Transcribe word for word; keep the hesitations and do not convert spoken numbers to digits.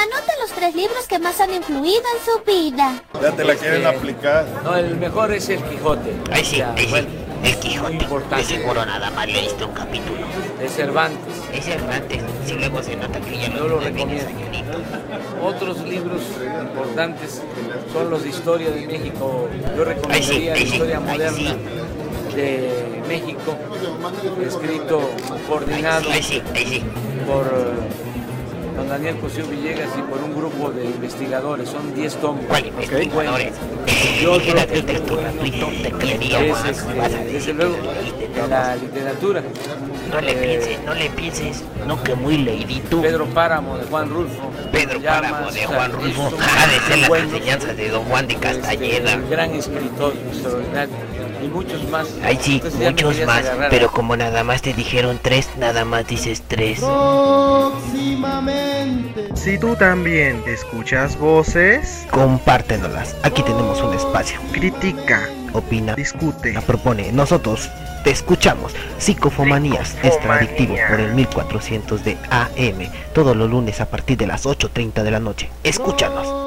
Anota los tres libros que más han influido en su vida. Ya te la quieren aplicar. No, el mejor es el Quijote. Ay, sí, O sea, ay, sí. bueno, El Quijote. muy importante. De seguro nada más leíste un capítulo. de Cervantes. Es Cervantes. Si luego se nota que ya Yo no lo tiene recomiendo. señorito. Otros libros importantes son los de historia de México. Yo Ay, recomendaría sí, la ay, sí, historia ay, moderna sí. de México, escrito, coordinado Ay, sí, ay, sí. por eh, don Daniel Cosío Villegas y por un grupo de investigadores. Son diez tomos. ¿Cuál investigadores? Y otro Era que de es muy texto bueno gratuito, te es, creeríamos. este, Vas a desde decir luego, que lo leíste en todo. la literatura. No le Eh, pienses, no le pienses. No, que muy leidito. Pedro Páramo de Juan Rulfo. Pedro Llamas, Páramo de o sea, Juan Rulfo. son Ha de ser las buenos. enseñanzas de don Juan de Este, Castañeda. un gran escritor, extraordinario. Y muchos más. Ay, sí, Entonces ya me muchos querías más. agarrar. Pero como nada más te dijeron tres, nada más dices tres. Próximamente. Si tú también escuchas voces, Compártenolas. Aquí tenemos un espacio. critica, Opina, discute. la propone. Nosotros te escuchamos. Psicofomanías, extradictivo por el mil cuatrocientos de A M. Todos los lunes a partir de las ocho treinta de la noche. Escúchanos.